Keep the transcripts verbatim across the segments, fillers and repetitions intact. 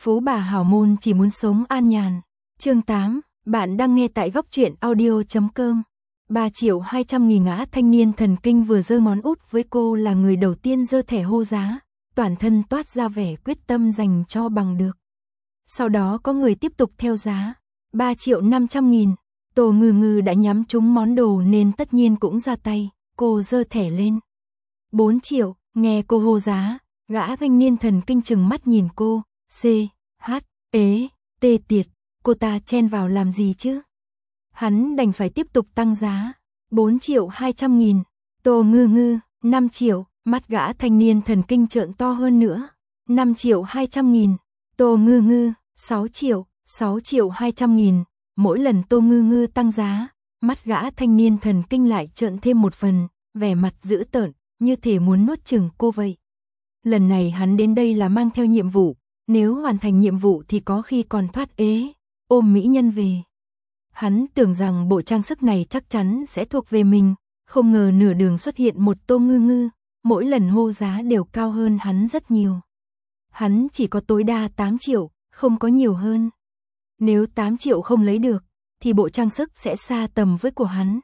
Phú bà hảo môn chỉ muốn sống an nhàn. Chương tám, bạn đang nghe tại góc truyện audio chấm com. ba triệu hai trăm nghìn ngã thanh niên thần kinh vừa giơ món út với cô là người đầu tiên giơ thẻ hô giá, toàn thân toát ra vẻ quyết tâm dành cho bằng được. Sau đó có người tiếp tục theo giá, ba triệu năm trăm nghìn. Tô Ngư Ngư đã nhắm trúng món đồ nên tất nhiên cũng ra tay, cô giơ thẻ lên. bốn triệu, nghe cô hô giá, gã thanh niên thần kinh chừng mắt nhìn cô, C, H, ế, tê tiệt, cô ta chen vào làm gì chứ? Hắn đành phải tiếp tục tăng giá, bốn triệu hai trăm nghìn. Tô Ngư Ngư, năm triệu, mắt gã thanh niên thần kinh trợn to hơn nữa, năm triệu hai trăm nghìn. Tô Ngư Ngư, sáu triệu, sáu triệu hai trăm nghìn. Mỗi lần Tô Ngư Ngư tăng giá, mắt gã thanh niên thần kinh lại trợn thêm một phần, vẻ mặt dữ tợn, như thể muốn nuốt chửng cô vậy. Lần này hắn đến đây là mang theo nhiệm vụ, nếu hoàn thành nhiệm vụ thì có khi còn thoát ế, ôm mỹ nhân về. Hắn tưởng rằng bộ trang sức này chắc chắn sẽ thuộc về mình, không ngờ nửa đường xuất hiện một Tô Ngư Ngư, mỗi lần hô giá đều cao hơn hắn rất nhiều. Hắn chỉ có tối đa tám triệu, không có nhiều hơn. Nếu tám triệu không lấy được, thì bộ trang sức sẽ xa tầm với của hắn.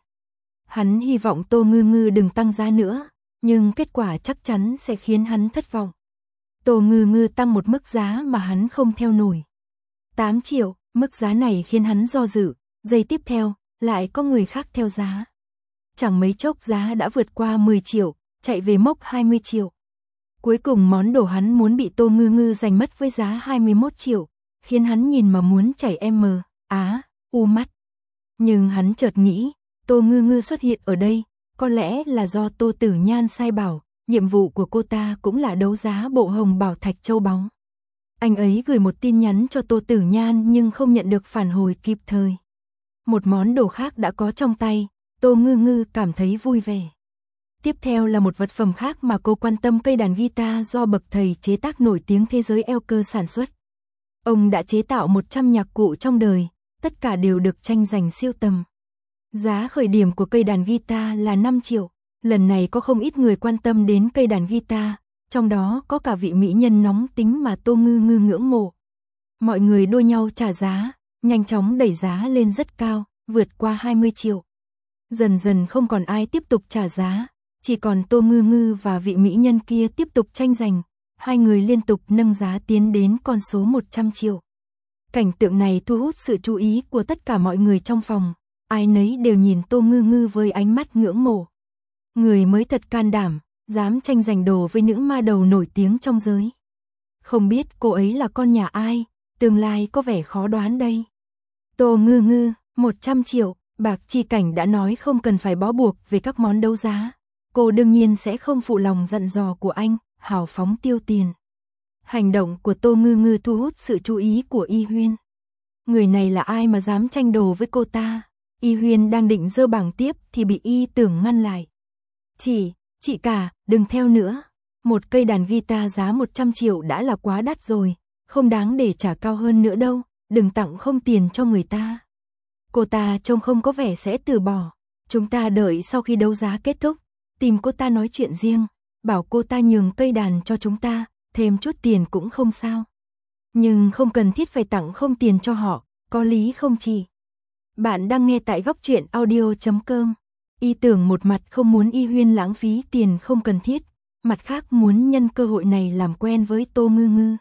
Hắn hy vọng Tô Ngư Ngư đừng tăng giá nữa, nhưng kết quả chắc chắn sẽ khiến hắn thất vọng. Tô Ngư Ngư tăng một mức giá mà hắn không theo nổi. tám triệu, mức giá này khiến hắn do dự, giây tiếp theo, lại có người khác theo giá. Chẳng mấy chốc giá đã vượt qua mười triệu, chạy về mốc hai mươi triệu. Cuối cùng món đồ hắn muốn bị Tô Ngư Ngư giành mất với giá hai mươi mốt triệu, khiến hắn nhìn mà muốn chảy em mờ, á, u mắt. Nhưng hắn chợt nghĩ, Tô Ngư Ngư xuất hiện ở đây, có lẽ là do Tô Tử Nhan sai bảo, nhiệm vụ của cô ta cũng là đấu giá bộ hồng bảo thạch châu báu. Anh ấy gửi một tin nhắn cho Tô Tử Nhan nhưng không nhận được phản hồi kịp thời. Một món đồ khác đã có trong tay, Tô Ngư Ngư cảm thấy vui vẻ. Tiếp theo là một vật phẩm khác mà cô quan tâm, cây đàn guitar do bậc thầy chế tác nổi tiếng thế giới Elker sản xuất. Ông đã chế tạo một trăm nhạc cụ trong đời, tất cả đều được tranh giành siêu tầm. Giá khởi điểm của cây đàn guitar là năm triệu. Lần này có không ít người quan tâm đến cây đàn guitar, trong đó có cả vị mỹ nhân nóng tính mà Tô Ngư Ngư ngưỡng mộ. Mọi người đua nhau trả giá, nhanh chóng đẩy giá lên rất cao, vượt qua hai mươi triệu. Dần dần không còn ai tiếp tục trả giá, chỉ còn Tô Ngư Ngư và vị mỹ nhân kia tiếp tục tranh giành. Hai người liên tục nâng giá tiến đến con số một trăm triệu. Cảnh tượng này thu hút sự chú ý của tất cả mọi người trong phòng, ai nấy đều nhìn Tô Ngư Ngư với ánh mắt ngưỡng mộ. Người mới thật can đảm, dám tranh giành đồ với nữ ma đầu nổi tiếng trong giới. Không biết cô ấy là con nhà ai, tương lai có vẻ khó đoán đây. Tô Ngư Ngư, một trăm triệu, Bạc Chi Cảnh đã nói không cần phải bó buộc về các món đấu giá. Cô đương nhiên sẽ không phụ lòng dặn dò của anh, hào phóng tiêu tiền. Hành động của Tô Ngư Ngư thu hút sự chú ý của Y Huyên. Người này là ai mà dám tranh đồ với cô ta? Y Huyên đang định giơ bảng tiếp thì bị Y Tưởng ngăn lại. Chị, chị cả, đừng theo nữa. Một cây đàn guitar giá một trăm triệu đã là quá đắt rồi, không đáng để trả cao hơn nữa đâu, đừng tặng không tiền cho người ta. Cô ta trông không có vẻ sẽ từ bỏ. Chúng ta đợi sau khi đấu giá kết thúc, tìm cô ta nói chuyện riêng, bảo cô ta nhường cây đàn cho chúng ta, thêm chút tiền cũng không sao. Nhưng không cần thiết phải tặng không tiền cho họ, có lý không chị? Bạn đang nghe tại góc truyện audio chấm com. Y Tưởng một mặt không muốn Y Huyên lãng phí tiền không cần thiết, mặt khác muốn nhân cơ hội này làm quen với Tô Ngư Ngư.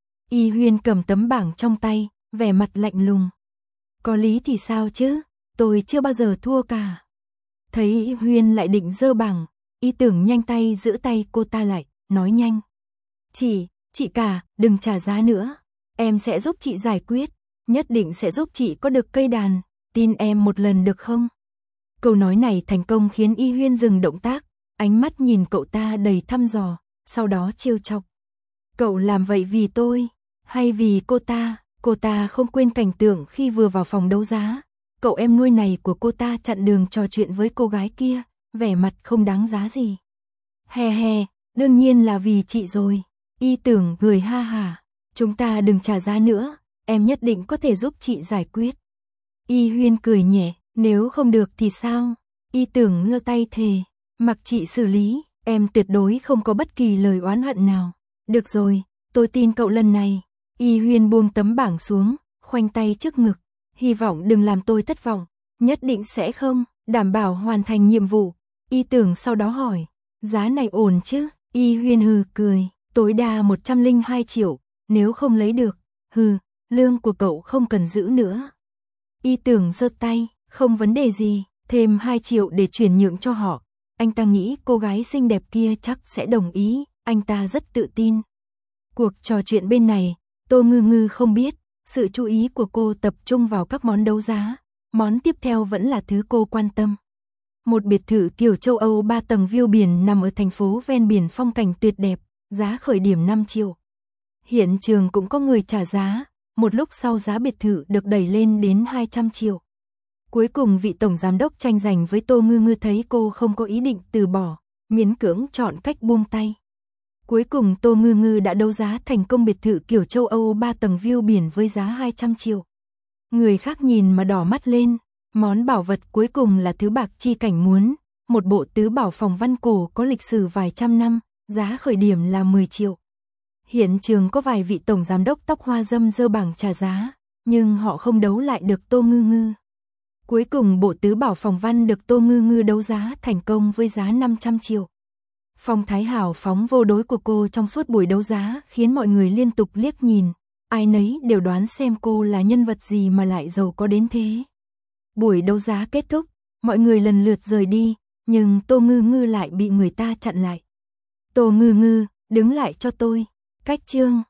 Y Huyên cầm tấm bảng trong tay, vẻ mặt lạnh lùng. Có lý thì sao chứ, tôi chưa bao giờ thua cả. Thấy Y Huyên lại định giơ bảng, Y Tưởng nhanh tay giữ tay cô ta lại, nói nhanh. Chị, chị cả, đừng trả giá nữa, em sẽ giúp chị giải quyết, nhất định sẽ giúp chị có được cây đàn, tin em một lần được không? Câu nói này thành công khiến Y Huyên dừng động tác, ánh mắt nhìn cậu ta đầy thăm dò, sau đó trêu chọc. Cậu làm vậy vì tôi, hay vì cô ta? Cô ta không quên cảnh tượng khi vừa vào phòng đấu giá, cậu em nuôi này của cô ta chặn đường trò chuyện với cô gái kia, vẻ mặt không đáng giá gì. Hè hè, đương nhiên là vì chị rồi. Y Tưởng cười ha hả, chúng ta đừng trả giá nữa, em nhất định có thể giúp chị giải quyết. Y Huyên cười nhẹ, nếu không được thì sao? Y Tưởng ngơ tay thề, mặc chị xử lý, em tuyệt đối không có bất kỳ lời oán hận nào. Được rồi, tôi tin cậu lần này. Y Huyên buông tấm bảng xuống, khoanh tay trước ngực. Hy vọng đừng làm tôi thất vọng. Nhất định sẽ không, đảm bảo hoàn thành nhiệm vụ. Y Tưởng sau đó hỏi, giá này ổn chứ? Y Huyên hừ cười, tối đa một trăm lẻ hai triệu, nếu không lấy được, hừ, lương của cậu không cần giữ nữa. Y Tưởng giơ tay, không vấn đề gì, thêm hai triệu để chuyển nhượng cho họ. Anh ta nghĩ cô gái xinh đẹp kia chắc sẽ đồng ý, anh ta rất tự tin. Cuộc trò chuyện bên này, Tô Ngư Ngư không biết, sự chú ý của cô tập trung vào các món đấu giá. Món tiếp theo vẫn là thứ cô quan tâm. Một biệt thự kiểu châu Âu ba tầng view biển nằm ở thành phố ven biển phong cảnh tuyệt đẹp, giá khởi điểm năm triệu. Hiện trường cũng có người trả giá, một lúc sau giá biệt thự được đẩy lên đến hai trăm triệu. Cuối cùng vị tổng giám đốc tranh giành với Tô Ngư Ngư thấy cô không có ý định từ bỏ, miễn cưỡng chọn cách buông tay. Cuối cùng Tô Ngư Ngư đã đấu giá thành công biệt thự kiểu châu Âu ba tầng view biển với giá hai trăm triệu. Người khác nhìn mà đỏ mắt lên, món bảo vật cuối cùng là thứ bạc chi cảnh muốn, một bộ tứ bảo phòng văn cổ có lịch sử vài trăm năm, giá khởi điểm là mười triệu. Hiện trường có vài vị tổng giám đốc tóc hoa râm dơ bảng trả giá, nhưng họ không đấu lại được Tô Ngư Ngư. Cuối cùng bộ tứ bảo phòng văn được Tô Ngư Ngư đấu giá thành công với giá năm trăm triệu. Phong thái hào phóng vô đối của cô trong suốt buổi đấu giá khiến mọi người liên tục liếc nhìn, ai nấy đều đoán xem cô là nhân vật gì mà lại giàu có đến thế. Buổi đấu giá kết thúc, mọi người lần lượt rời đi, nhưng Tô Ngư Ngư lại bị người ta chặn lại. Tô Ngư Ngư, đứng lại cho tôi. Cách chương